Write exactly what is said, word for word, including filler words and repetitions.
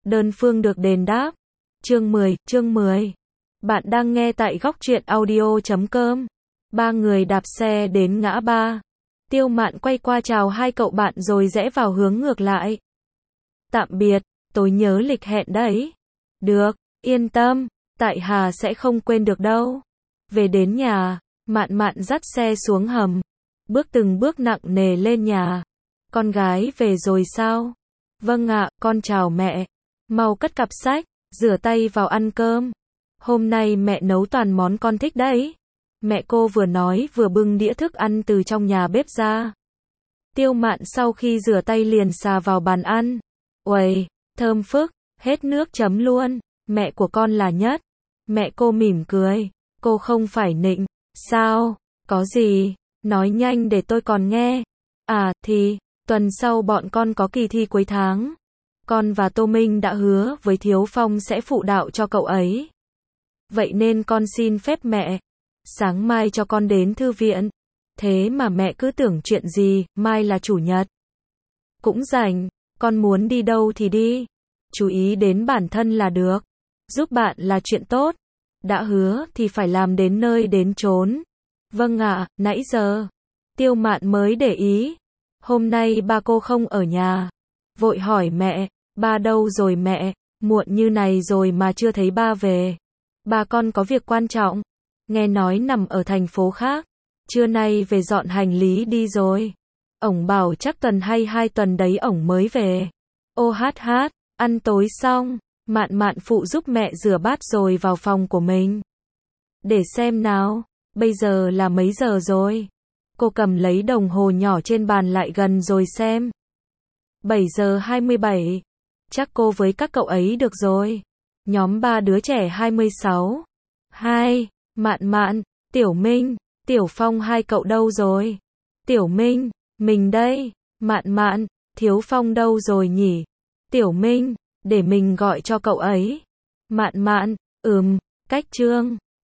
đơn phương được đền đáp. Chương mười, chương mười. Bạn đang nghe tại góc truyện audio chấm com. Ba người đạp xe đến ngã ba. Tiêu Mạn quay qua chào hai cậu bạn rồi rẽ vào hướng ngược lại. Tạm biệt, tôi nhớ lịch hẹn đấy. Được, yên tâm, tại Hà sẽ không quên được đâu. Về đến nhà, Mạn Mạn dắt xe xuống hầm. Bước từng bước nặng nề lên nhà. Con gái về rồi sao? Vâng ạ, con chào mẹ. Mau cất cặp sách, rửa tay vào ăn cơm. Hôm nay mẹ nấu toàn món con thích đấy. Mẹ cô vừa nói vừa bưng đĩa thức ăn từ trong nhà bếp ra. Tiêu Mạn sau khi rửa tay liền xà vào bàn ăn. Uầy, thơm phức, hết nước chấm luôn. Mẹ của con là nhất. Mẹ cô mỉm cười. Cô không phải nịnh. Sao? Có gì? Nói nhanh để tôi còn nghe. À, thì, tuần sau bọn con có kỳ thi cuối tháng. Con và Tô Minh đã hứa với Thiếu Phong sẽ phụ đạo cho cậu ấy. Vậy nên con xin phép mẹ. Sáng mai cho con đến thư viện. Thế mà mẹ cứ tưởng chuyện gì, mai là chủ nhật. Cũng rảnh, con muốn đi đâu thì đi. Chú ý đến bản thân là được. Giúp bạn là chuyện tốt. Đã hứa thì phải làm đến nơi đến chốn. Vâng ạ, nãy giờ. Tiêu Mạn mới để ý. Hôm nay ba cô không ở nhà. Vội hỏi mẹ, ba đâu rồi mẹ? Muộn như này rồi mà chưa thấy ba về. Ba con có việc quan trọng. Nghe nói nằm ở thành phố khác. Trưa nay về dọn hành lý đi rồi. Ổng bảo chắc tuần hay hai tuần đấy ổng mới về. Ô hát hát, ăn tối xong, Mạn Mạn phụ giúp mẹ rửa bát rồi vào phòng của mình. Để xem nào, bây giờ là mấy giờ rồi? Cô cầm lấy đồng hồ nhỏ trên bàn lại gần rồi xem. bảy giờ hai mươi bảy. Chắc cô với các cậu ấy được rồi. Nhóm ba đứa trẻ hai mươi sáu. Hai, Mạn Mạn, Tiểu Minh, Tiểu Phong hai cậu đâu rồi? Tiểu Minh, mình đây. Mạn Mạn, Thiếu Phong đâu rồi nhỉ? Tiểu Minh, để mình gọi cho cậu ấy. Mạn Mạn, ừm, cách Trương.